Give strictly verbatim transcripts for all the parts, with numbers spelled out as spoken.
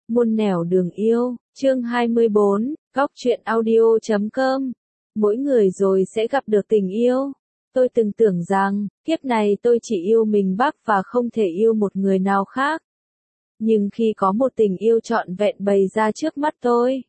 Muôn nẻo đường yêu, chương hai mươi bốn, góc truyện audio chấm com. Mỗi người rồi sẽ gặp được tình yêu. Tôi từng tưởng rằng, kiếp này tôi chỉ yêu mình Bắc và không thể yêu một người nào khác. Nhưng khi có một tình yêu trọn vẹn bày ra trước mắt tôi,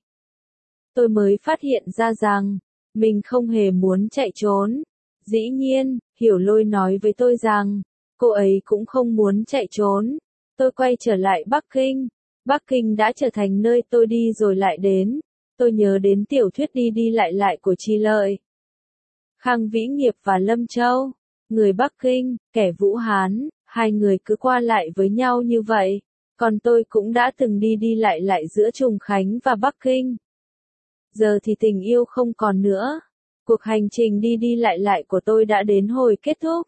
tôi mới phát hiện ra rằng, mình không hề muốn chạy trốn. Dĩ nhiên, Hiểu Lôi nói với tôi rằng, cô ấy cũng không muốn chạy trốn. Tôi quay trở lại Bắc Kinh. Bắc Kinh đã trở thành nơi tôi đi rồi lại đến. Tôi nhớ đến tiểu thuyết đi đi lại lại của Tri Lợi, Khang Vĩ Nghiệp và Lâm Châu. Người Bắc Kinh, kẻ Vũ Hán, hai người cứ qua lại với nhau như vậy. Còn tôi cũng đã từng đi đi lại lại giữa Trùng Khánh và Bắc Kinh. Giờ thì tình yêu không còn nữa. Cuộc hành trình đi đi lại lại của tôi đã đến hồi kết thúc.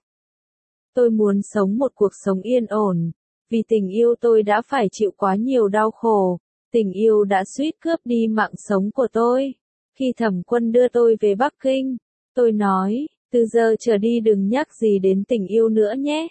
Tôi muốn sống một cuộc sống yên ổn. Vì tình yêu tôi đã phải chịu quá nhiều đau khổ. Tình yêu đã suýt cướp đi mạng sống của tôi. Khi Thẩm Quân đưa tôi về Bắc Kinh, tôi nói, từ giờ trở đi đừng nhắc gì đến tình yêu nữa nhé.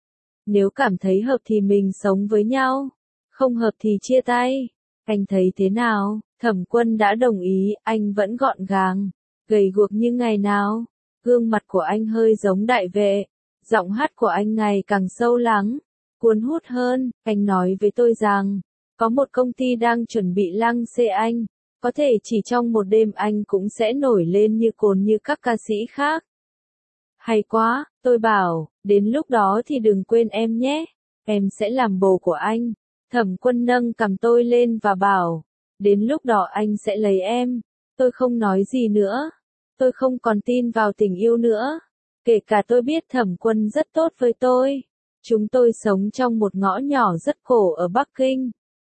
Nếu cảm thấy hợp thì mình sống với nhau. Không hợp thì chia tay. Anh thấy thế nào? Thẩm Quân đã đồng ý, anh vẫn gọn gàng, gầy guộc như ngày nào. Gương mặt của anh hơi giống đại vệ. Giọng hát của anh ngày càng sâu lắng, cuốn hút hơn. Anh nói với tôi rằng, có một công ty đang chuẩn bị lăng xê anh. Có thể chỉ trong một đêm anh cũng sẽ nổi lên như cồn như các ca sĩ khác. Hay quá, tôi bảo, đến lúc đó thì đừng quên em nhé. Em sẽ làm bồ của anh. Thẩm Quân nâng cằm tôi lên và bảo, đến lúc đó anh sẽ lấy em. Tôi không nói gì nữa. Tôi không còn tin vào tình yêu nữa. Kể cả tôi biết Thẩm Quân rất tốt với tôi. Chúng tôi sống trong một ngõ nhỏ rất cổ ở Bắc Kinh.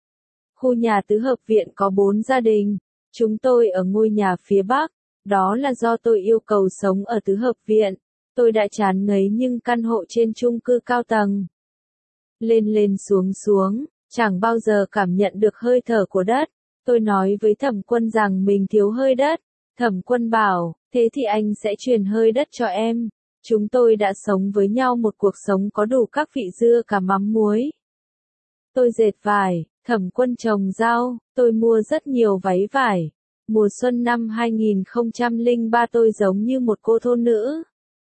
Khu nhà tứ hợp viện có bốn gia đình. Chúng tôi ở ngôi nhà phía Bắc. Đó là do tôi yêu cầu sống ở tứ hợp viện. Tôi đã chán ngấy nhưng căn hộ trên chung cư cao tầng. Lên lên xuống xuống, chẳng bao giờ cảm nhận được hơi thở của đất. Tôi nói với Thẩm Quân rằng mình thiếu hơi đất. Thẩm Quân bảo, thế thì anh sẽ truyền hơi đất cho em. Chúng tôi đã sống với nhau một cuộc sống có đủ các vị dưa cả mắm muối. Tôi dệt vải, Thẩm Quân trồng rau, tôi mua rất nhiều váy vải. Mùa xuân năm hai nghìn không trăm lẻ ba tôi giống như một cô thôn nữ.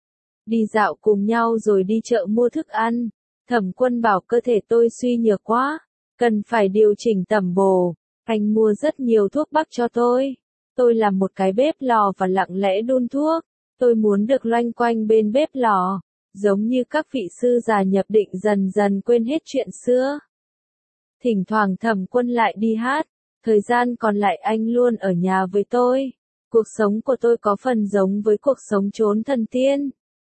Đi dạo cùng nhau rồi đi chợ mua thức ăn. Thẩm Quân bảo cơ thể tôi suy nhược quá, cần phải điều chỉnh tẩm bổ. Anh mua rất nhiều thuốc bắc cho tôi. Tôi làm một cái bếp lò và lặng lẽ đun thuốc. Tôi muốn được loanh quanh bên bếp lò, giống như các vị sư già nhập định dần dần quên hết chuyện xưa. Thỉnh thoảng Thẩm Quân lại đi hát, thời gian còn lại anh luôn ở nhà với tôi. Cuộc sống của tôi có phần giống với cuộc sống chốn thần tiên.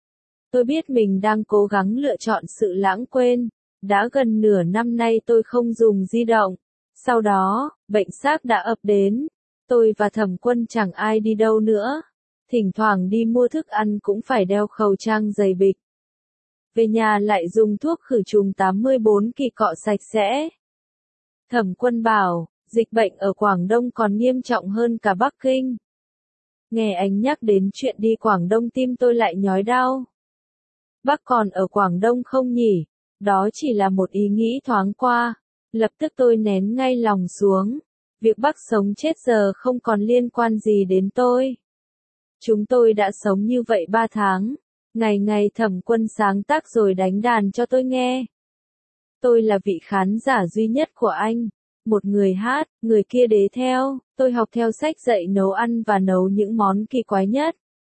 Tôi biết mình đang cố gắng lựa chọn sự lãng quên. Đã gần nửa năm nay tôi không dùng di động. Sau đó, bệnh xác đã ập đến. Tôi và Thẩm Quân chẳng ai đi đâu nữa. Thỉnh thoảng đi mua thức ăn cũng phải đeo khẩu trang dày bịch. Về nhà lại dùng thuốc khử trùng tám mươi bốn kỳ cọ sạch sẽ. Thẩm Quân bảo, dịch bệnh ở Quảng Đông còn nghiêm trọng hơn cả Bắc Kinh. Nghe anh nhắc đến chuyện đi Quảng Đông tim tôi lại nhói đau. Bác còn ở Quảng Đông không nhỉ? Đó chỉ là một ý nghĩ thoáng qua. Lập tức tôi nén ngay lòng xuống. Việc bác sống chết giờ không còn liên quan gì đến tôi. Chúng tôi đã sống như vậy ba tháng. Ngày ngày Thẩm Quân sáng tác rồi đánh đàn cho tôi nghe. Tôi là vị khán giả duy nhất của anh. Một người hát, người kia đế theo. Tôi học theo sách dạy nấu ăn và nấu những món kỳ quái nhất.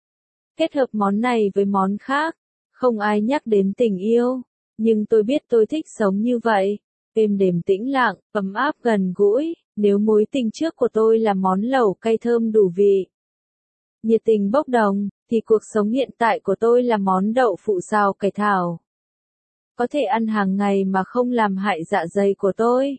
Kết hợp món này với món khác. Không ai nhắc đến tình yêu. Nhưng tôi biết tôi thích sống như vậy. Êm đềm tĩnh lặng, ấm áp gần gũi. Nếu mối tình trước của tôi là món lẩu cay thơm đủ vị, nhiệt tình bốc đồng, thì cuộc sống hiện tại của tôi là món đậu phụ xào cải thảo. Có thể ăn hàng ngày mà không làm hại dạ dày của tôi.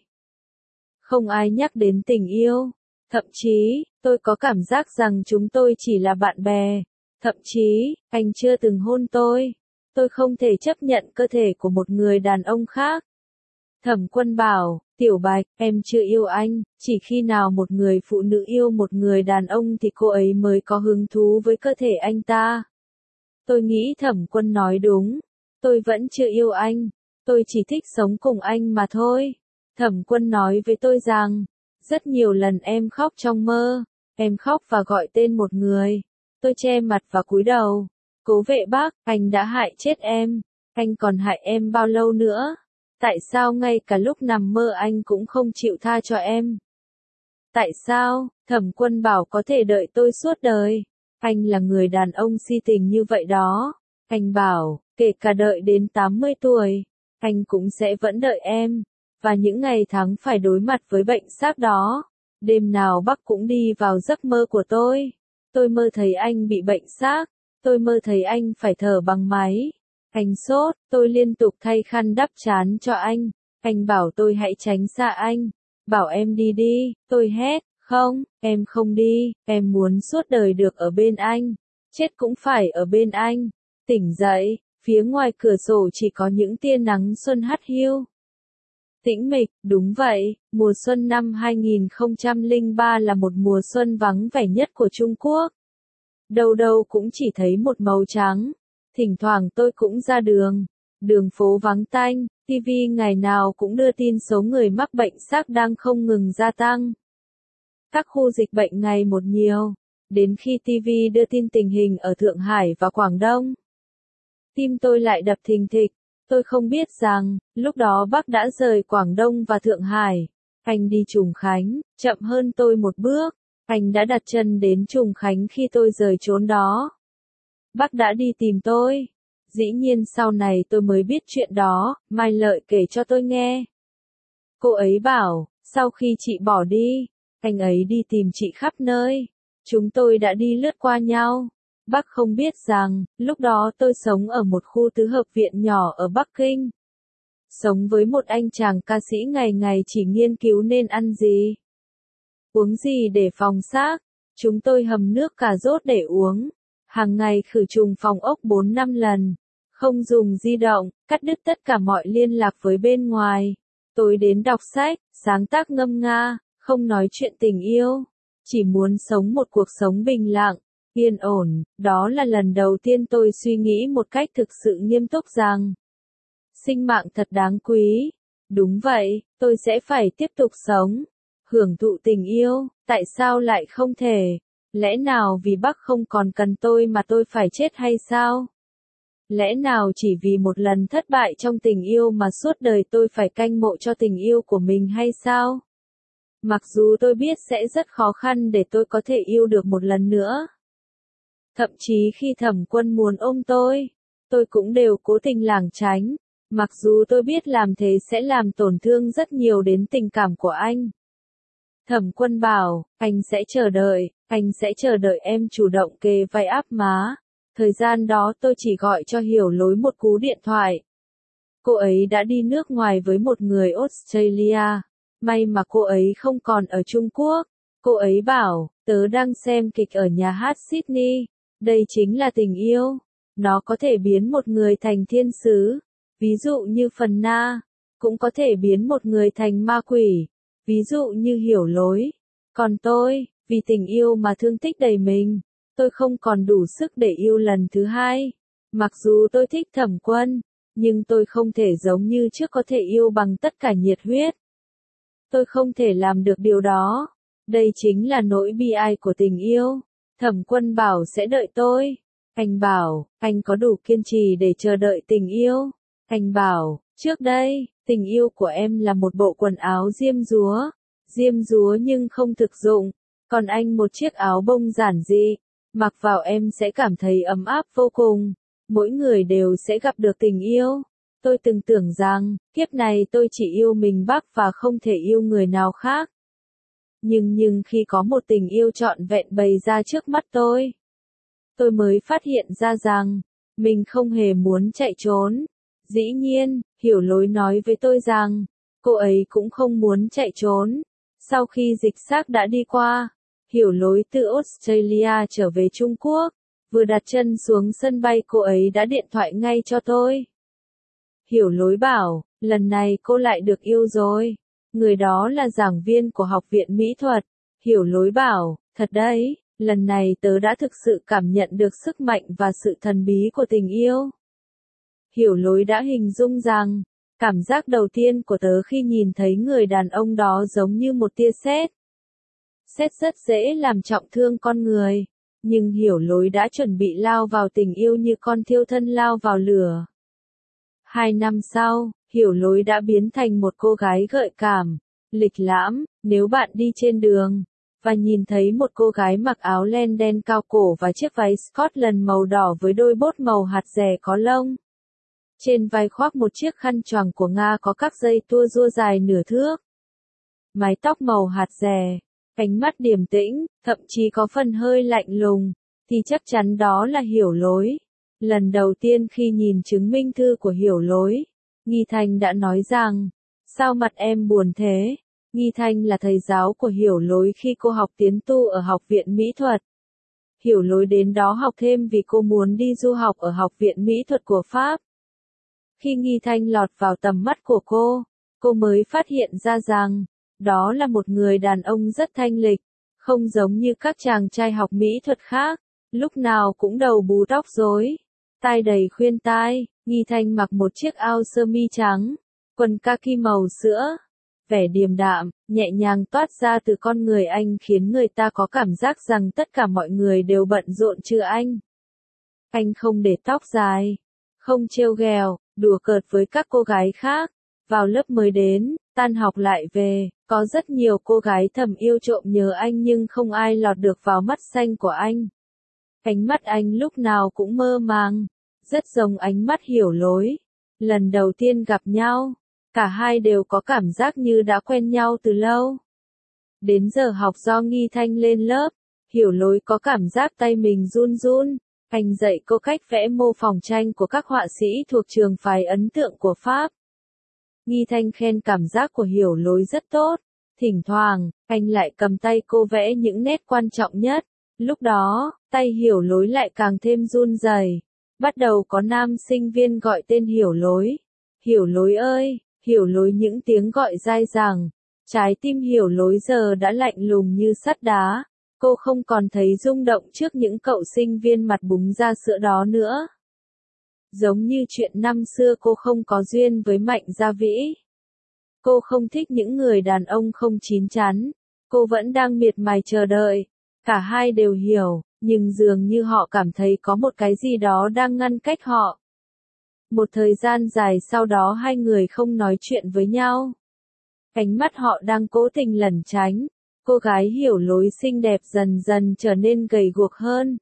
Không ai nhắc đến tình yêu. Thậm chí, tôi có cảm giác rằng chúng tôi chỉ là bạn bè. Thậm chí, anh chưa từng hôn tôi. Tôi không thể chấp nhận cơ thể của một người đàn ông khác. Thẩm Quân bảo, Tiểu Bạch, em chưa yêu anh, chỉ khi nào một người phụ nữ yêu một người đàn ông thì cô ấy mới có hứng thú với cơ thể anh ta. Tôi nghĩ Thẩm Quân nói đúng. Tôi vẫn chưa yêu anh. Tôi chỉ thích sống cùng anh mà thôi. Thẩm Quân nói với tôi rằng, rất nhiều lần em khóc trong mơ, em khóc và gọi tên một người. Tôi che mặt và cúi đầu. Cố Vệ Bắc, anh đã hại chết em, anh còn hại em bao lâu nữa? Tại sao ngay cả lúc nằm mơ anh cũng không chịu tha cho em? Tại sao? Thẩm Quân bảo có thể đợi tôi suốt đời. Anh là người đàn ông si tình như vậy đó. Anh bảo, kể cả đợi đến tám mươi tuổi, anh cũng sẽ vẫn đợi em. Và những ngày tháng phải đối mặt với bệnh xác đó. Đêm nào Bắc cũng đi vào giấc mơ của tôi. Tôi mơ thấy anh bị bệnh xác. Tôi mơ thấy anh phải thở bằng máy. Anh sốt, tôi liên tục thay khăn đắp trán cho anh. Anh bảo tôi hãy tránh xa anh. Bảo em đi đi, tôi hét, không, em không đi, em muốn suốt đời được ở bên anh. Chết cũng phải ở bên anh. Tỉnh dậy, phía ngoài cửa sổ chỉ có những tia nắng xuân hắt hiu. Tĩnh mịch, đúng vậy, mùa xuân năm hai nghìn không trăm lẻ ba là một mùa xuân vắng vẻ nhất của Trung Quốc. Đâu đâu cũng chỉ thấy một màu trắng. Thỉnh thoảng tôi cũng ra đường. Đường phố vắng tanh, ti vi ngày nào cũng đưa tin số người mắc bệnh xác đang không ngừng gia tăng. Các khu dịch bệnh ngày một nhiều. Đến khi ti vi đưa tin tình hình ở Thượng Hải và Quảng Đông, tim tôi lại đập thình thịch. Tôi không biết rằng, lúc đó Bắc đã rời Quảng Đông và Thượng Hải. Anh đi Trùng Khánh, chậm hơn tôi một bước. Anh đã đặt chân đến Trùng Khánh khi tôi rời chốn đó. Bắc đã đi tìm tôi. Dĩ nhiên sau này tôi mới biết chuyện đó, Mai Lợi kể cho tôi nghe. Cô ấy bảo, sau khi chị bỏ đi, anh ấy đi tìm chị khắp nơi. Chúng tôi đã đi lướt qua nhau. Bắc không biết rằng, lúc đó tôi sống ở một khu tứ hợp viện nhỏ ở Bắc Kinh. Sống với một anh chàng ca sĩ ngày ngày chỉ nghiên cứu nên ăn gì, uống gì để phòng xác. Chúng tôi hầm nước cà rốt để uống. Hàng ngày khử trùng phòng ốc bốn năm lần. Không dùng di động, cắt đứt tất cả mọi liên lạc với bên ngoài. Tối đến đọc sách, sáng tác ngâm nga, không nói chuyện tình yêu. Chỉ muốn sống một cuộc sống bình lặng, yên ổn. Đó là lần đầu tiên tôi suy nghĩ một cách thực sự nghiêm túc rằng sinh mạng thật đáng quý. Đúng vậy, tôi sẽ phải tiếp tục sống, hưởng thụ tình yêu. Tại sao lại không thể? Lẽ nào vì Bắc không còn cần tôi mà tôi phải chết hay sao? Lẽ nào chỉ vì một lần thất bại trong tình yêu mà suốt đời tôi phải canh mộ cho tình yêu của mình hay sao? Mặc dù tôi biết sẽ rất khó khăn để tôi có thể yêu được một lần nữa. Thậm chí khi Thẩm Quân muốn ôm tôi, tôi cũng đều cố tình lảng tránh. Mặc dù tôi biết làm thế sẽ làm tổn thương rất nhiều đến tình cảm của anh. Thẩm Quân bảo, anh sẽ chờ đợi, anh sẽ chờ đợi em chủ động kề vai áp má. Thời gian đó tôi chỉ gọi cho Hiểu Lối một cú điện thoại. Cô ấy đã đi nước ngoài với một người Australia. May mà cô ấy không còn ở Trung Quốc. Cô ấy bảo, tớ đang xem kịch ở nhà hát Sydney. Đây chính là tình yêu. Nó có thể biến một người thành thiên sứ, ví dụ như Phần Na. Cũng có thể biến một người thành ma quỷ, ví dụ như Hiểu Lối. Còn tôi, vì tình yêu mà thương tích đầy mình, tôi không còn đủ sức để yêu lần thứ hai. Mặc dù tôi thích Thẩm Quân, nhưng tôi không thể giống như trước có thể yêu bằng tất cả nhiệt huyết. Tôi không thể làm được điều đó. Đây chính là nỗi bi ai của tình yêu. Thẩm Quân bảo sẽ đợi tôi. Anh bảo, anh có đủ kiên trì để chờ đợi tình yêu. Anh bảo, trước đây, tình yêu của em là một bộ quần áo diêm dúa. Diêm dúa nhưng không thực dụng. Còn anh một chiếc áo bông giản dị. Mặc vào em sẽ cảm thấy ấm áp vô cùng. Mỗi người đều sẽ gặp được tình yêu. Tôi từng tưởng rằng, kiếp này tôi chỉ yêu mình Bắc và không thể yêu người nào khác. Nhưng nhưng khi có một tình yêu trọn vẹn bày ra trước mắt tôi, tôi mới phát hiện ra rằng, mình không hề muốn chạy trốn. Dĩ nhiên, Hiểu Lối nói với tôi rằng, cô ấy cũng không muốn chạy trốn. Sau khi dịch xác đã đi qua, Hiểu Lối từ Australia trở về Trung Quốc. Vừa đặt chân xuống sân bay cô ấy đã điện thoại ngay cho tôi. Hiểu Lối bảo, lần này cô lại được yêu rồi. Người đó là giảng viên của Học viện Mỹ thuật. Hiểu Lối bảo, thật đấy, lần này tớ đã thực sự cảm nhận được sức mạnh và sự thần bí của tình yêu. Hiểu Lối đã hình dung rằng, Cảm giác đầu tiên của tớ khi nhìn thấy người đàn ông đó giống như một tia sét. Sét rất dễ làm trọng thương con người, nhưng Hiểu Lối đã chuẩn bị lao vào tình yêu như con thiêu thân lao vào lửa. Hai năm sau, Hiểu Lối đã biến thành một cô gái gợi cảm, lịch lãm. Nếu bạn đi trên đường và nhìn thấy một cô gái mặc áo len đen cao cổ và chiếc váy Scotland màu đỏ với đôi bốt màu hạt dẻ có lông, trên vai khoác một chiếc khăn choàng của Nga có các dây tua rua dài nửa thước, mái tóc màu hạt dẻ, ánh mắt điềm tĩnh, thậm chí có phần hơi lạnh lùng, thì chắc chắn đó là Hiểu Lối. Lần đầu tiên khi nhìn chứng minh thư của Hiểu Lối, Nghi Thanh đã nói rằng, sao mặt em buồn thế? Nghi Thanh là thầy giáo của Hiểu Lối khi cô học tiến tu ở Học viện Mỹ thuật. Hiểu Lối đến đó học thêm vì cô muốn đi du học ở Học viện Mỹ thuật của Pháp. Khi Nghi Thanh lọt vào tầm mắt của cô, cô mới phát hiện ra rằng, đó là một người đàn ông rất thanh lịch, không giống như các chàng trai học mỹ thuật khác, lúc nào cũng đầu bù tóc rối, tai đầy khuyên tai. Nghi Thanh mặc một chiếc áo sơ mi trắng, quần kaki màu sữa, vẻ điềm đạm, nhẹ nhàng toát ra từ con người anh khiến người ta có cảm giác rằng tất cả mọi người đều bận rộn trừ anh. Anh không để tóc dài, không trêu ghẹo, đùa cợt với các cô gái khác. Vào lớp mới đến, tan học lại về, có rất nhiều cô gái thầm yêu trộm nhớ anh nhưng không ai lọt được vào mắt xanh của anh. Ánh mắt anh lúc nào cũng mơ màng, rất giống ánh mắt Hiểu Lối. Lần đầu tiên gặp nhau, cả hai đều có cảm giác như đã quen nhau từ lâu. Đến giờ học do Nghi Thanh lên lớp, Hiểu Lối có cảm giác tay mình run run. Anh dạy cô cách vẽ mô phỏng tranh của các họa sĩ thuộc trường phái ấn tượng của Pháp. Nghi Thanh khen cảm giác của Hiểu Lối rất tốt. Thỉnh thoảng, anh lại cầm tay cô vẽ những nét quan trọng nhất. Lúc đó, tay Hiểu Lối lại càng thêm run rẩy. Bắt đầu có nam sinh viên gọi tên Hiểu Lối. Hiểu Lối ơi, Hiểu Lối, những tiếng gọi dai dẳng. Trái tim Hiểu Lối giờ đã lạnh lùng như sắt đá. Cô không còn thấy rung động trước những cậu sinh viên mặt búng ra sữa đó nữa. Giống như chuyện năm xưa cô không có duyên với Mạnh Gia Vĩ. Cô không thích những người đàn ông không chín chắn. Cô vẫn đang miệt mài chờ đợi. Cả hai đều hiểu, nhưng dường như họ cảm thấy có một cái gì đó đang ngăn cách họ. Một thời gian dài sau đó hai người không nói chuyện với nhau. Ánh mắt họ đang cố tình lẩn tránh. Cô gái Hiểu Lối xinh đẹp dần dần trở nên gầy guộc hơn.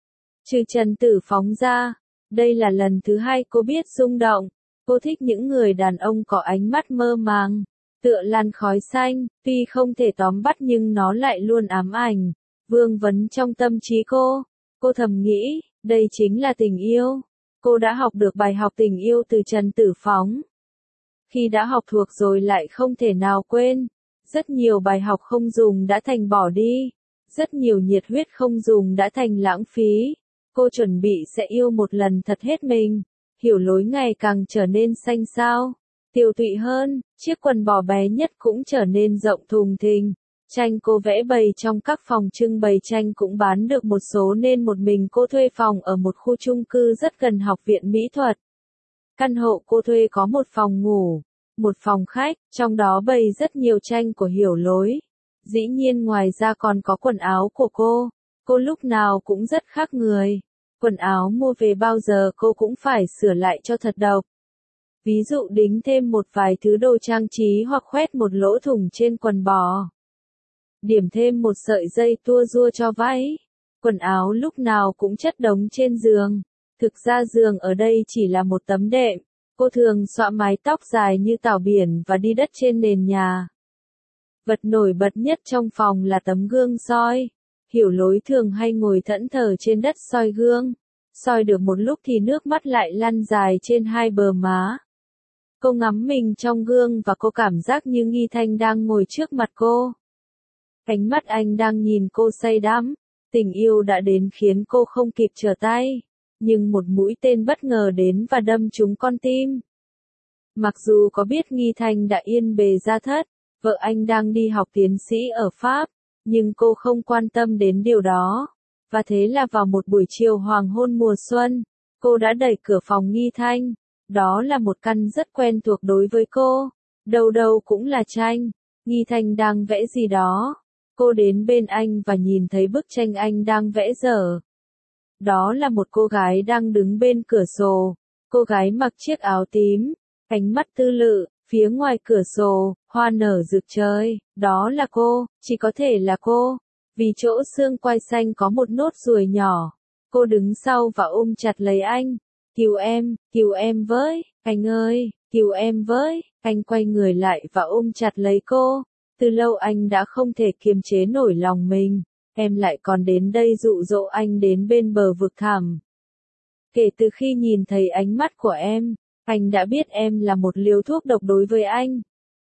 Trừ Trần Tử Phóng ra, đây là lần thứ hai cô biết rung động. Cô thích những người đàn ông có ánh mắt mơ màng, tựa làn khói xanh, tuy không thể tóm bắt nhưng nó lại luôn ám ảnh, vương vấn trong tâm trí cô. Cô thầm nghĩ, đây chính là tình yêu. Cô đã học được bài học tình yêu từ Trần Tử Phóng. Khi đã học thuộc rồi lại không thể nào quên. Rất nhiều bài học không dùng đã thành bỏ đi. Rất nhiều nhiệt huyết không dùng đã thành lãng phí. Cô chuẩn bị sẽ yêu một lần thật hết mình. Hiểu Lối ngày càng trở nên xanh xao, tiều tụy hơn, chiếc quần bò bé nhất cũng trở nên rộng thùng thình. Tranh cô vẽ bày trong các phòng trưng bày tranh cũng bán được một số nên một mình cô thuê phòng ở một khu chung cư rất gần Học viện Mỹ thuật. Căn hộ cô thuê có một phòng ngủ, một phòng khách, trong đó bày rất nhiều tranh của Hiểu Lối. Dĩ nhiên ngoài ra còn có quần áo của cô. Cô lúc nào cũng rất khác người. Quần áo mua về bao giờ cô cũng phải sửa lại cho thật độc. Ví dụ đính thêm một vài thứ đồ trang trí hoặc khoét một lỗ thủng trên quần bò. Điểm thêm một sợi dây tua rua cho váy. Quần áo lúc nào cũng chất đống trên giường. Thực ra giường ở đây chỉ là một tấm đệm. Cô thường xõa mái tóc dài như tảo biển và đi đất trên nền nhà. Vật nổi bật nhất trong phòng là tấm gương soi. Hiểu Lối thường hay ngồi thẫn thờ trên đất soi gương. Soi được một lúc thì nước mắt lại lăn dài trên hai bờ má. Cô ngắm mình trong gương và cô cảm giác như Nghi Thanh đang ngồi trước mặt cô. Ánh mắt anh đang nhìn cô say đắm. Tình yêu đã đến khiến cô không kịp trở tay. Nhưng một mũi tên bất ngờ đến và đâm trúng con tim. Mặc dù có biết Nghi Thanh đã yên bề gia thất, vợ anh đang đi học tiến sĩ ở Pháp, nhưng cô không quan tâm đến điều đó. Và thế là vào một buổi chiều hoàng hôn mùa xuân, cô đã đẩy cửa phòng Nghi Thanh. Đó là một căn rất quen thuộc đối với cô. Đâu đâu cũng là tranh. Nghi Thanh đang vẽ gì đó. Cô đến bên anh và nhìn thấy bức tranh anh đang vẽ dở. Đó là một cô gái đang đứng bên cửa sổ. Cô gái mặc chiếc áo tím, ánh mắt tư lự, phía ngoài cửa sổ, hoa nở rực trời. Đó là cô, chỉ có thể là cô. Vì chỗ xương quai xanh có một nốt ruồi nhỏ. Cô đứng sau và ôm chặt lấy anh. Cứu em, cứu em với, anh ơi, cứu em với. Anh quay người lại và ôm chặt lấy cô. Từ lâu anh đã không thể kiềm chế nổi lòng mình. Em lại còn đến đây dụ dỗ anh đến bên bờ vực thẳm. Kể từ khi nhìn thấy ánh mắt của em, anh đã biết em là một liều thuốc độc đối với anh.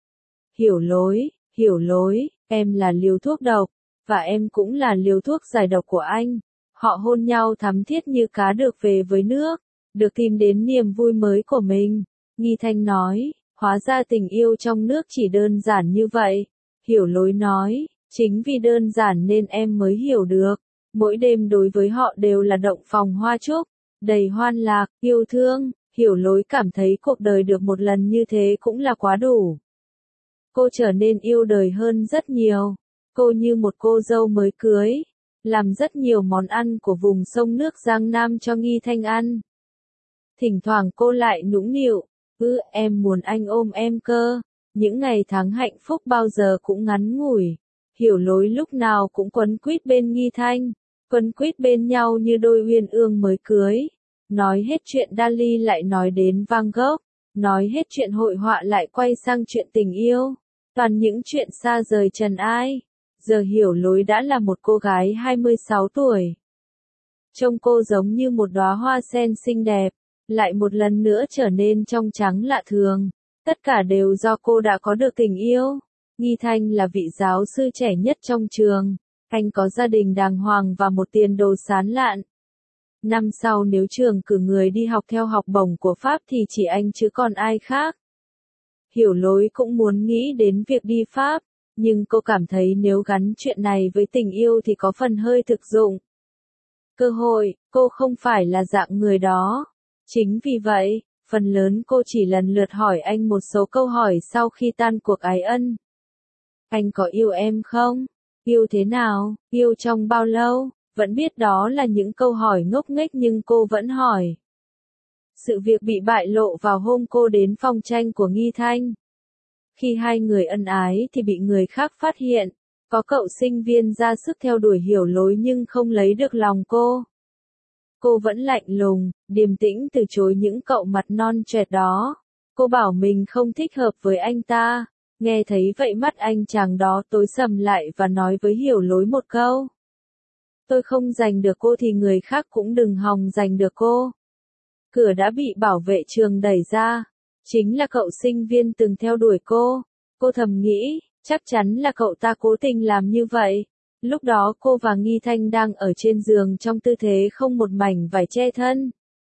Hiểu lối, hiểu lối, em là liều thuốc độc, và em cũng là liều thuốc giải độc của anh. Họ hôn nhau thắm thiết như cá được về với nước, được tìm đến niềm vui mới của mình. Nghi Thanh nói, hóa ra tình yêu trong nước chỉ đơn giản như vậy. Hiểu lối nói, chính vì đơn giản nên em mới hiểu được. Mỗi đêm đối với họ đều là động phòng hoa trúc, đầy hoan lạc, yêu thương. Hiểu lối cảm thấy cuộc đời được một lần như thế cũng là quá đủ. Cô trở nên yêu đời hơn rất nhiều. Cô như một cô dâu mới cưới, làm rất nhiều món ăn của vùng sông nước Giang Nam cho Nghi Thanh ăn. Thỉnh thoảng cô lại nũng nịu, ư em muốn anh ôm em cơ. Những ngày tháng hạnh phúc bao giờ cũng ngắn ngủi. Hiểu lối lúc nào cũng quấn quýt bên Nghi Thanh, quấn quýt bên nhau như đôi uyên ương mới cưới. Nói hết chuyện Dali lại nói đến Van Gogh, nói hết chuyện hội họa lại quay sang chuyện tình yêu. Toàn những chuyện xa rời trần ai. Giờ hiểu lối đã là một cô gái hai mươi sáu tuổi. Trông cô giống như một đóa hoa sen xinh đẹp, lại một lần nữa trở nên trong trắng lạ thường. Tất cả đều do cô đã có được tình yêu. Nghi Thanh là vị giáo sư trẻ nhất trong trường. Anh có gia đình đàng hoàng và một tiền đồ sán lạn. Năm sau nếu trường cử người đi học theo học bổng của Pháp thì chỉ anh chứ còn ai khác. Hiểu lối cũng muốn nghĩ đến việc đi Pháp, nhưng cô cảm thấy nếu gắn chuyện này với tình yêu thì có phần hơi thực dụng. Cơ hội, cô không phải là dạng người đó. Chính vì vậy, phần lớn cô chỉ lần lượt hỏi anh một số câu hỏi sau khi tan cuộc ái ân. Anh có yêu em không? Yêu thế nào? Yêu trong bao lâu? Vẫn biết đó là những câu hỏi ngốc nghếch nhưng cô vẫn hỏi. Sự việc bị bại lộ vào hôm cô đến phòng tranh của Nghi Thanh. Khi hai người ân ái thì bị người khác phát hiện. Có cậu sinh viên ra sức theo đuổi hiểu lối nhưng không lấy được lòng cô. Cô vẫn lạnh lùng, điềm tĩnh từ chối những cậu mặt non choẹt đó. Cô bảo mình không thích hợp với anh ta. Nghe thấy vậy mắt anh chàng đó tối sầm lại và nói với hiểu lối một câu. Tôi không giành được cô thì người khác cũng đừng hòng giành được cô. Cửa đã bị bảo vệ trường đẩy ra. Chính là cậu sinh viên từng theo đuổi cô. Cô thầm nghĩ, chắc chắn là cậu ta cố tình làm như vậy. Lúc đó cô và Nghi Thanh đang ở trên giường trong tư thế không một mảnh vải che thân.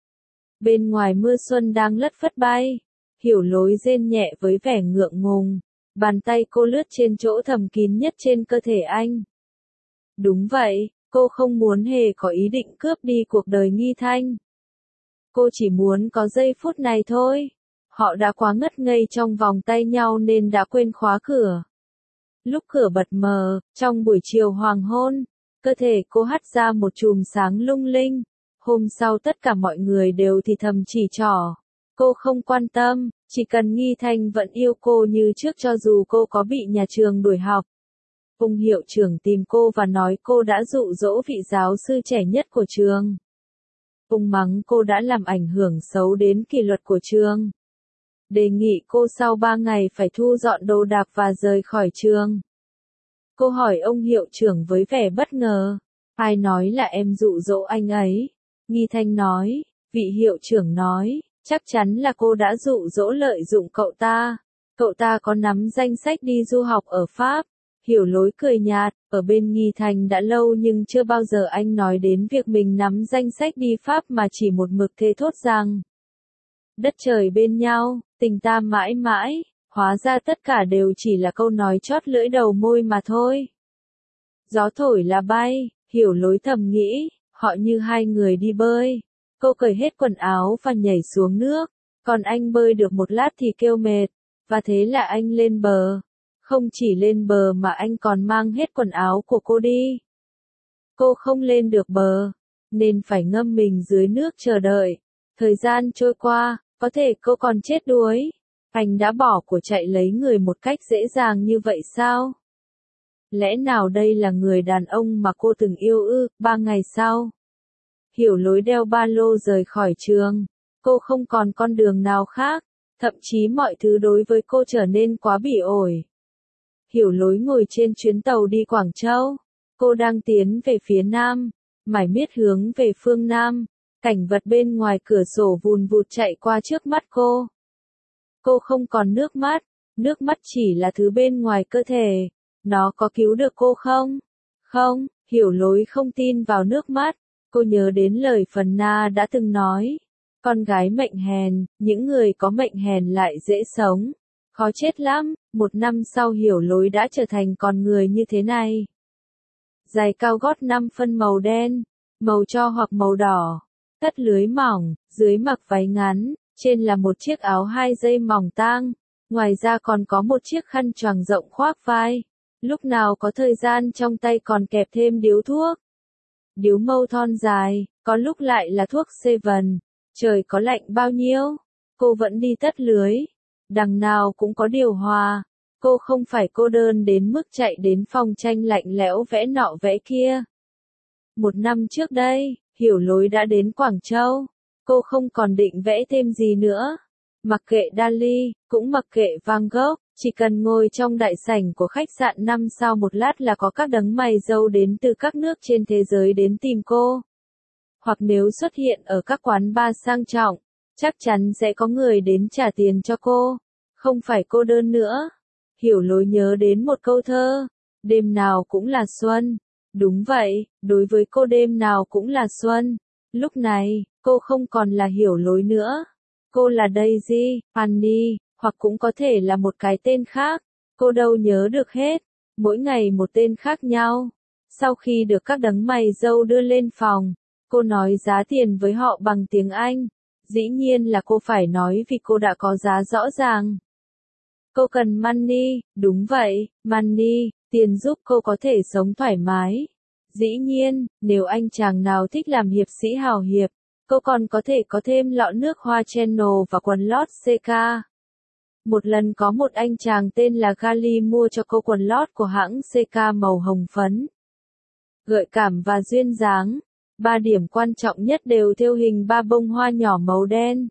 Bên ngoài mưa xuân đang lất phất bay. Hiểu lối rên nhẹ với vẻ ngượng ngùng. Bàn tay cô lướt trên chỗ thầm kín nhất trên cơ thể anh. Đúng vậy, cô không muốn hề có ý định cướp đi cuộc đời Nghi Thanh. Cô chỉ muốn có giây phút này thôi. Họ đã quá ngất ngây trong vòng tay nhau nên đã quên khóa cửa. Lúc cửa bật mờ, trong buổi chiều hoàng hôn, cơ thể cô hắt ra một chùm sáng lung linh. Hôm sau tất cả mọi người đều thì thầm chỉ trỏ. Cô không quan tâm, chỉ cần Nghi Thanh vẫn yêu cô như trước cho dù cô có bị nhà trường đuổi học. Ông hiệu trưởng tìm cô và nói cô đã dụ dỗ vị giáo sư trẻ nhất của trường. Ông mắng cô đã làm ảnh hưởng xấu đến kỷ luật của trường. Đề nghị cô sau ba ngày phải thu dọn đồ đạc và rời khỏi trường. Cô hỏi ông hiệu trưởng với vẻ bất ngờ. Ai nói là em dụ dỗ anh ấy? Nghi Thanh nói, vị hiệu trưởng nói, chắc chắn là cô đã dụ dỗ lợi dụng cậu ta. Cậu ta có nắm danh sách đi du học ở Pháp. Hiểu lối cười nhạt, ở bên Nghi Thanh đã lâu nhưng chưa bao giờ anh nói đến việc mình nắm danh sách đi Pháp mà chỉ một mực thề thốt rằng đất trời bên nhau, tình ta mãi mãi, hóa ra tất cả đều chỉ là câu nói chót lưỡi đầu môi mà thôi. Gió thổi là bay, hiểu lối thầm nghĩ, họ như hai người đi bơi. Cô cởi hết quần áo và nhảy xuống nước. Còn anh bơi được một lát thì kêu mệt, và thế là anh lên bờ. Không chỉ lên bờ mà anh còn mang hết quần áo của cô đi. Cô không lên được bờ, nên phải ngâm mình dưới nước chờ đợi. Thời gian trôi qua, có thể cô còn chết đuối. Anh đã bỏ của chạy lấy người một cách dễ dàng như vậy sao? Lẽ nào đây là người đàn ông mà cô từng yêu ư? Ba ngày sau, Hiểu Lối đeo ba lô rời khỏi trường. Cô không còn con đường nào khác, thậm chí mọi thứ đối với cô trở nên quá bỉ ổi. Hiểu Lối ngồi trên chuyến tàu đi Quảng Châu. Cô đang tiến về phía nam, mải miết hướng về phương nam. Cảnh vật bên ngoài cửa sổ vùn vụt chạy qua trước mắt cô. Cô không còn nước mắt, nước mắt chỉ là thứ bên ngoài cơ thể. Nó có cứu được cô không? Không, Hiểu Lối không tin vào nước mắt. Cô nhớ đến lời Phần Na đã từng nói. Con gái mệnh hèn, những người có mệnh hèn lại dễ sống. Khó chết lắm, một năm sau Hiểu Lối đã trở thành con người như thế này. Giày cao gót năm phân màu đen, màu tro hoặc màu đỏ, tất lưới mỏng, dưới mặc váy ngắn, trên là một chiếc áo hai dây mỏng tang, ngoài ra còn có một chiếc khăn choàng rộng khoác vai. Lúc nào có thời gian trong tay còn kẹp thêm điếu thuốc. Điếu mâu thon dài, có lúc lại là thuốc Seven. Trời có lạnh bao nhiêu, cô vẫn đi tất lưới. Đằng nào cũng có điều hòa. Cô không phải cô đơn đến mức chạy đến phòng tranh lạnh lẽo vẽ nọ vẽ kia. Một năm trước đây, Hiểu Lối đã đến Quảng Châu. Cô không còn định vẽ thêm gì nữa. Mặc kệ Dali, cũng mặc kệ Van Gogh, chỉ cần ngồi trong đại sảnh của khách sạn năm sao một lát là có các đấng mày râu đến từ các nước trên thế giới đến tìm cô. Hoặc nếu xuất hiện ở các quán bar sang trọng, chắc chắn sẽ có người đến trả tiền cho cô. Không phải cô đơn nữa. Hiểu Lối nhớ đến một câu thơ, đêm nào cũng là xuân. Đúng vậy, đối với cô đêm nào cũng là xuân. Lúc này, cô không còn là Hiểu Lối nữa. Cô là Daisy, Annie, hoặc cũng có thể là một cái tên khác. Cô đâu nhớ được hết. Mỗi ngày một tên khác nhau. Sau khi được các đấng mày râu đưa lên phòng, cô nói giá tiền với họ bằng tiếng Anh. Dĩ nhiên là cô phải nói vì cô đã có giá rõ ràng. Cô cần money, đúng vậy, money, tiền giúp cô có thể sống thoải mái. Dĩ nhiên, nếu anh chàng nào thích làm hiệp sĩ hào hiệp, cô còn có thể có thêm lọ nước hoa Chanel và quần lót xê ca. Một lần có một anh chàng tên là Gali mua cho cô quần lót của hãng xê ca màu hồng phấn. Gợi cảm và duyên dáng. Ba điểm quan trọng nhất đều thêu hình ba bông hoa nhỏ màu đen.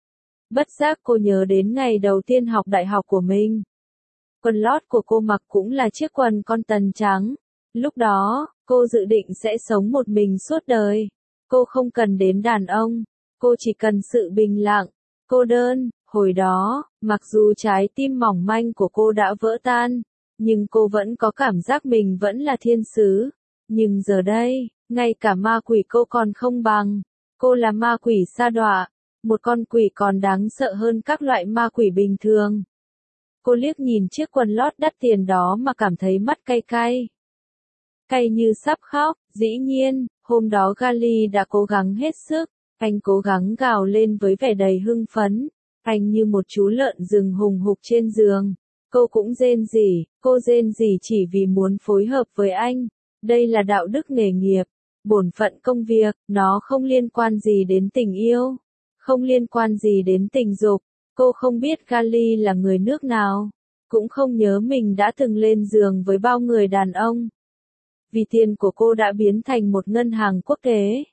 Bất giác cô nhớ đến ngày đầu tiên học đại học của mình. Quần lót của cô mặc cũng là chiếc quần con tần trắng. Lúc đó, cô dự định sẽ sống một mình suốt đời. Cô không cần đến đàn ông. Cô chỉ cần sự bình lặng, cô đơn. Hồi đó, mặc dù trái tim mỏng manh của cô đã vỡ tan, nhưng cô vẫn có cảm giác mình vẫn là thiên sứ. Nhưng giờ đây, ngay cả ma quỷ cô còn không bằng. Cô là ma quỷ sa đọa, một con quỷ còn đáng sợ hơn các loại ma quỷ bình thường. Cô liếc nhìn chiếc quần lót đắt tiền đó mà cảm thấy mắt cay cay. Cay như sắp khóc, dĩ nhiên, hôm đó Gali đã cố gắng hết sức, anh cố gắng gào lên với vẻ đầy hưng phấn, anh như một chú lợn rừng hùng hục trên giường. Cô cũng rên rỉ, cô rên rỉ chỉ vì muốn phối hợp với anh. Đây là đạo đức nghề nghiệp, bổn phận công việc, nó không liên quan gì đến tình yêu, không liên quan gì đến tình dục. Cô không biết Gali là người nước nào, cũng không nhớ mình đã từng lên giường với bao người đàn ông. Vì tiền của cô đã biến thành một ngân hàng quốc tế.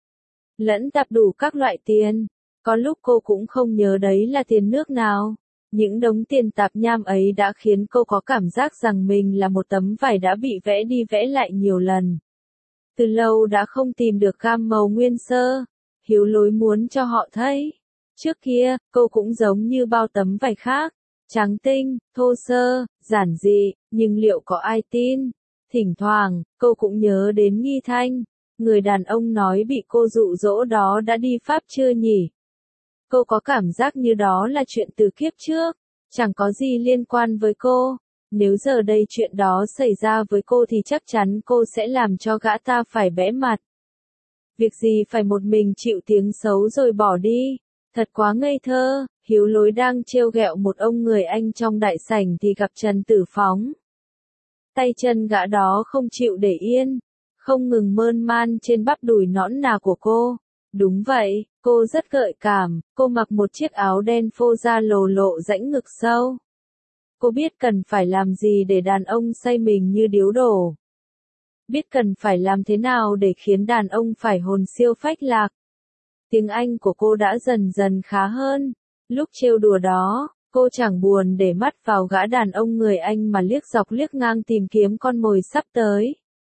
Lẫn tạp đủ các loại tiền, có lúc cô cũng không nhớ đấy là tiền nước nào. Những đống tiền tạp nham ấy đã khiến cô có cảm giác rằng mình là một tấm vải đã bị vẽ đi vẽ lại nhiều lần. Từ lâu đã không tìm được gam màu nguyên sơ, Hiếu Lối muốn cho họ thấy. Trước kia, cô cũng giống như bao tấm vải khác, trắng tinh, thô sơ, giản dị, nhưng liệu có ai tin? Thỉnh thoảng, cô cũng nhớ đến Nghi Thanh, người đàn ông nói bị cô dụ dỗ đó đã đi Pháp chưa nhỉ? Cô có cảm giác như đó là chuyện từ kiếp trước, chẳng có gì liên quan với cô. Nếu giờ đây chuyện đó xảy ra với cô thì chắc chắn cô sẽ làm cho gã ta phải bẽ mặt. Việc gì phải một mình chịu tiếng xấu rồi bỏ đi, thật quá ngây thơ. Hiếu Lối đang trêu ghẹo một ông người Anh trong đại sảnh thì gặp Trần Tử Phóng. Tay chân gã đó không chịu để yên, không ngừng mơn man trên bắp đùi nõn nà của cô. Đúng vậy, cô rất gợi cảm, cô mặc một chiếc áo đen phô ra lồ lộ rãnh ngực sâu. Cô biết cần phải làm gì để đàn ông say mình như điếu đổ. Biết cần phải làm thế nào để khiến đàn ông phải hồn siêu phách lạc. Tiếng Anh của cô đã dần dần khá hơn. Lúc trêu đùa đó, cô chẳng buồn để mắt vào gã đàn ông người Anh mà liếc dọc liếc ngang tìm kiếm con mồi sắp tới.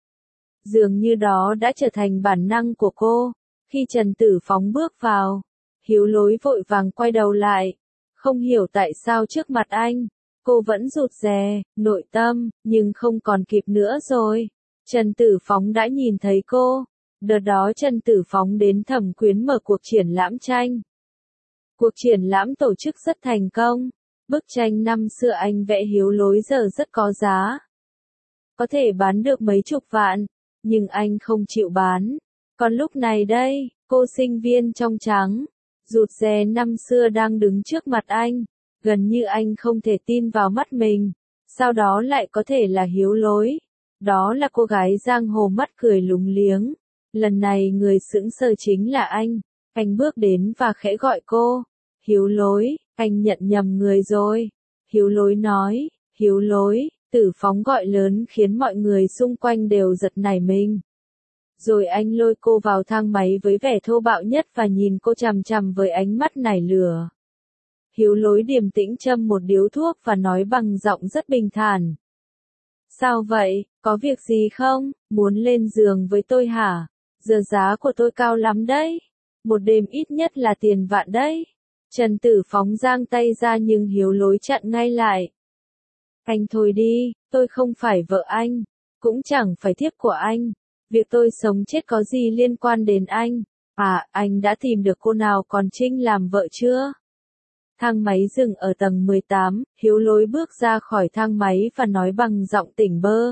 Dường như đó đã trở thành bản năng của cô. Khi Trần Tử Phóng bước vào, Hiếu Lối vội vàng quay đầu lại. Không hiểu tại sao trước mặt anh, cô vẫn rụt rè, nội tâm, nhưng không còn kịp nữa rồi. Trần Tử Phóng đã nhìn thấy cô. Đợt đó Trần Tử Phóng đến Thẩm Quyến mở cuộc triển lãm tranh. Cuộc triển lãm tổ chức rất thành công. Bức tranh năm xưa anh vẽ Hiếu Lối giờ rất có giá. Có thể bán được mấy chục vạn, nhưng anh không chịu bán. Còn lúc này đây, cô sinh viên trong trắng, rụt rè năm xưa đang đứng trước mặt anh, gần như anh không thể tin vào mắt mình. Sau đó lại có thể là Hiếu Lối. Đó là cô gái giang hồ mắt cười lúng liếng. Lần này người sững sờ chính là anh. Anh bước đến và khẽ gọi cô. Hiếu Lối, anh nhận nhầm người rồi. Hiếu Lối nói, Hiếu Lối. Tử Phóng gọi lớn khiến mọi người xung quanh đều giật nảy mình. Rồi anh lôi cô vào thang máy với vẻ thô bạo nhất và nhìn cô chằm chằm với ánh mắt nảy lửa. Hiếu Lối điềm tĩnh châm một điếu thuốc và nói bằng giọng rất bình thản. Sao vậy, có việc gì không, muốn lên giường với tôi hả? Giờ giá của tôi cao lắm đấy. Một đêm ít nhất là tiền vạn đấy. Trần Tử Phóng giang tay ra nhưng Hiếu Lối chặn ngay lại. Anh thôi đi, tôi không phải vợ anh, cũng chẳng phải thiếp của anh. Việc tôi sống chết có gì liên quan đến anh? À, anh đã tìm được cô nào còn Trinh làm vợ chưa? Thang máy dừng ở tầng mười tám, Hiếu Lối bước ra khỏi thang máy và nói bằng giọng tỉnh bơ.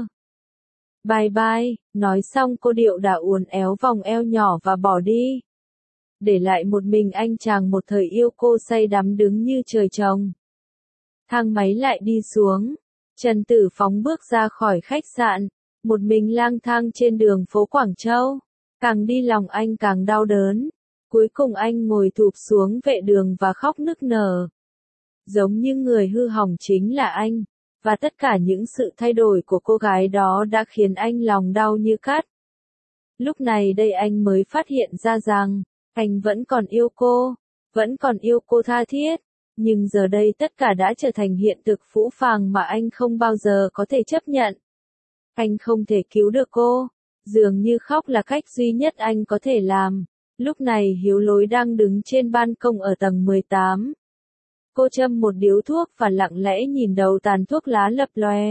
Bye bye, nói xong cô điệu đà uốn éo vòng eo nhỏ và bỏ đi. Để lại một mình anh chàng một thời yêu cô say đắm đứng như trời trồng. Thang máy lại đi xuống. Trần Tử Phóng bước ra khỏi khách sạn, một mình lang thang trên đường phố Quảng Châu. Càng đi lòng anh càng đau đớn. Cuối cùng anh ngồi thụp xuống vệ đường và khóc nức nở. Giống như người hư hỏng chính là anh. Và tất cả những sự thay đổi của cô gái đó đã khiến anh lòng đau như cắt. Lúc này đây anh mới phát hiện ra rằng, anh vẫn còn yêu cô, vẫn còn yêu cô tha thiết. Nhưng giờ đây tất cả đã trở thành hiện thực phũ phàng mà anh không bao giờ có thể chấp nhận. Anh không thể cứu được cô. Dường như khóc là cách duy nhất anh có thể làm. Lúc này Hiếu Lối đang đứng trên ban công ở tầng mười tám. Cô châm một điếu thuốc và lặng lẽ nhìn đầu tàn thuốc lá lập lòe.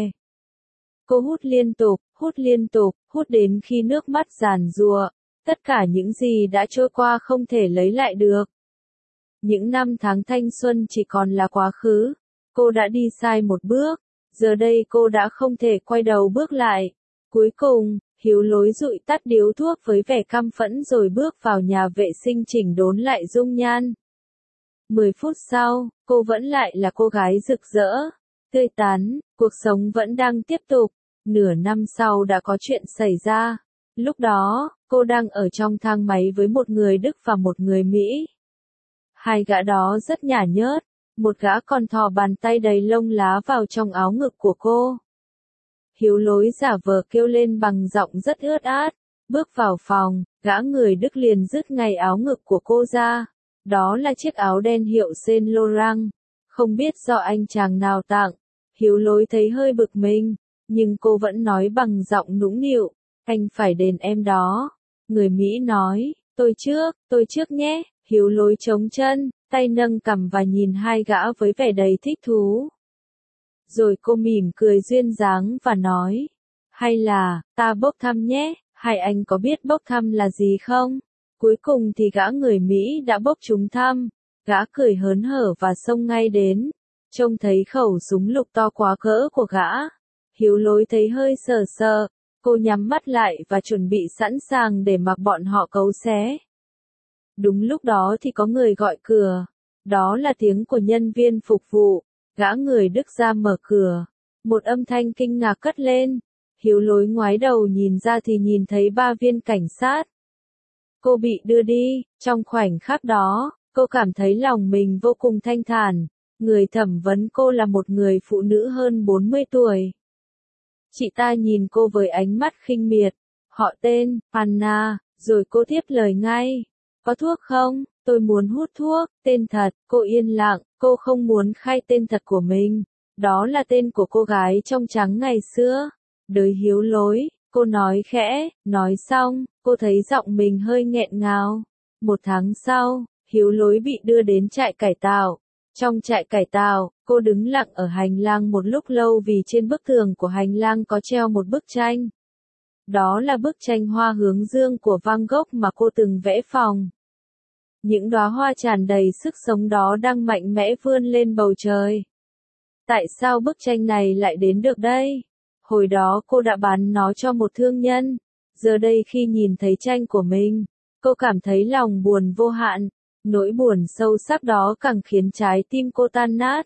Cô hút liên tục, hút liên tục, hút đến khi nước mắt giàn giụa. Tất cả những gì đã trôi qua không thể lấy lại được. Những năm tháng thanh xuân chỉ còn là quá khứ. Cô đã đi sai một bước. Giờ đây cô đã không thể quay đầu bước lại. Cuối cùng, Hiếu Lối dụi tắt điếu thuốc với vẻ căm phẫn rồi bước vào nhà vệ sinh chỉnh đốn lại dung nhan. Mười phút sau, cô vẫn lại là cô gái rực rỡ, tươi tắn, cuộc sống vẫn đang tiếp tục. Nửa năm sau đã có chuyện xảy ra. Lúc đó, cô đang ở trong thang máy với một người Đức và một người Mỹ. Hai gã đó rất nhả nhớt, một gã còn thò bàn tay đầy lông lá vào trong áo ngực của cô. Hiếu Lối giả vờ kêu lên bằng giọng rất ướt át, bước vào phòng, gã người Đức liền rứt ngay áo ngực của cô ra. Đó là chiếc áo đen hiệu Saint Laurent, không biết do anh chàng nào tặng. Hiếu Lối thấy hơi bực mình, nhưng cô vẫn nói bằng giọng nũng nịu, anh phải đền em đó. Người Mỹ nói, tôi trước, tôi trước nhé. Hiếu Lối chống chân, tay nâng cằm và nhìn hai gã với vẻ đầy thích thú. Rồi cô mỉm cười duyên dáng và nói, hay là, ta bốc thăm nhé, hai anh có biết bốc thăm là gì không? Cuối cùng thì gã người Mỹ đã bốc trúng thăm, gã cười hớn hở và xông ngay đến. Trông thấy khẩu súng lục to quá cỡ của gã. Hiếu Lối thấy hơi sờ sờ, cô nhắm mắt lại và chuẩn bị sẵn sàng để mặc bọn họ cấu xé. Đúng lúc đó thì có người gọi cửa. Đó là tiếng của nhân viên phục vụ. Gã người Đức ra mở cửa. Một âm thanh kinh ngạc cất lên. Hiếu Lối ngoái đầu nhìn ra thì nhìn thấy ba viên cảnh sát. Cô bị đưa đi. Trong khoảnh khắc đó, cô cảm thấy lòng mình vô cùng thanh thản. Người thẩm vấn cô là một người phụ nữ hơn bốn mươi tuổi. Chị ta nhìn cô với ánh mắt khinh miệt. Họ tên, Anna, rồi cô tiếp lời ngay. Có thuốc không? Tôi muốn hút thuốc. Tên thật, cô yên lặng, cô không muốn khai tên thật của mình. Đó là tên của cô gái trong trắng ngày xưa. Đời Hiếu Lối, cô nói khẽ, nói xong, cô thấy giọng mình hơi nghẹn ngào. Một tháng sau, Hiếu Lối bị đưa đến trại cải tạo. Trong trại cải tạo, cô đứng lặng ở hành lang một lúc lâu vì trên bức tường của hành lang có treo một bức tranh. Đó là bức tranh hoa hướng dương của Van Gogh mà cô từng vẽ phòng. Những đóa hoa tràn đầy sức sống đó đang mạnh mẽ vươn lên bầu trời. Tại sao bức tranh này lại đến được đây? Hồi đó cô đã bán nó cho một thương nhân. Giờ đây khi nhìn thấy tranh của mình, cô cảm thấy lòng buồn vô hạn. Nỗi buồn sâu sắc đó càng khiến trái tim cô tan nát.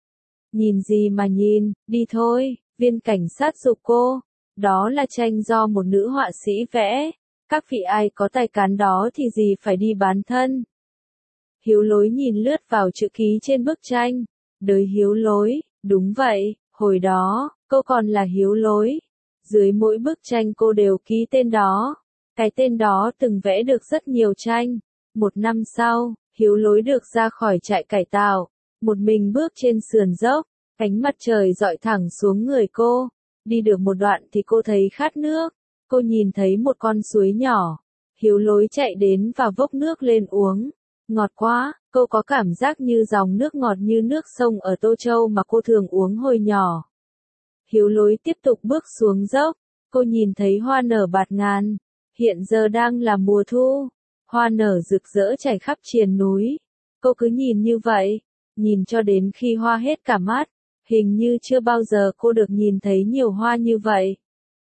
Nhìn gì mà nhìn, đi thôi, viên cảnh sát giục cô. Đó là tranh do một nữ họa sĩ vẽ. Các vị ai có tài cán đó thì gì phải đi bán thân. Hiếu Lối nhìn lướt vào chữ ký trên bức tranh. Đời Hiếu Lối, đúng vậy, hồi đó, cô còn là Hiếu Lối. Dưới mỗi bức tranh cô đều ký tên đó. Cái tên đó từng vẽ được rất nhiều tranh. Một năm sau, Hiếu Lối được ra khỏi trại cải tạo. Một mình bước trên sườn dốc, ánh mặt trời dọi thẳng xuống người cô. Đi được một đoạn thì cô thấy khát nước. Cô nhìn thấy một con suối nhỏ. Hiếu Lối chạy đến và vốc nước lên uống. Ngọt quá, cô có cảm giác như dòng nước ngọt như nước sông ở Tô Châu mà cô thường uống hồi nhỏ. Hiếu Lối tiếp tục bước xuống dốc. Cô nhìn thấy hoa nở bạt ngàn. Hiện giờ đang là mùa thu. Hoa nở rực rỡ trải khắp triền núi. Cô cứ nhìn như vậy, nhìn cho đến khi hoa hết cả mắt. Hình như chưa bao giờ cô được nhìn thấy nhiều hoa như vậy.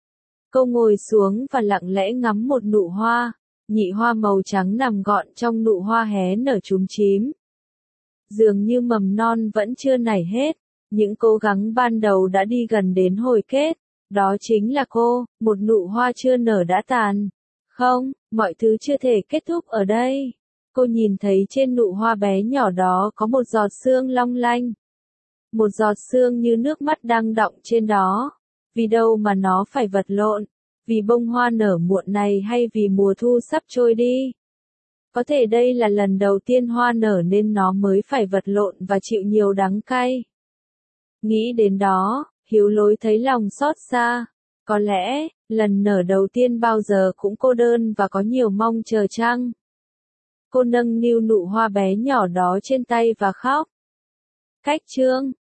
Cô ngồi xuống và lặng lẽ ngắm một nụ hoa. Nhị hoa màu trắng nằm gọn trong nụ hoa hé nở chúm chím. Dường như mầm non vẫn chưa nảy hết. Những cố gắng ban đầu đã đi gần đến hồi kết. Đó chính là cô, một nụ hoa chưa nở đã tàn. Không, mọi thứ chưa thể kết thúc ở đây. Cô nhìn thấy trên nụ hoa bé nhỏ đó có một giọt sương long lanh. Một giọt sương như nước mắt đang đọng trên đó. Vì đâu mà nó phải vật lộn? Vì bông hoa nở muộn này hay vì mùa thu sắp trôi đi? Có thể đây là lần đầu tiên hoa nở nên nó mới phải vật lộn và chịu nhiều đắng cay. Nghĩ đến đó, Hiếu Lối thấy lòng xót xa. Có lẽ, lần nở đầu tiên bao giờ cũng cô đơn và có nhiều mong chờ chăng? Cô nâng niu nụ hoa bé nhỏ đó trên tay và khóc. Cách chương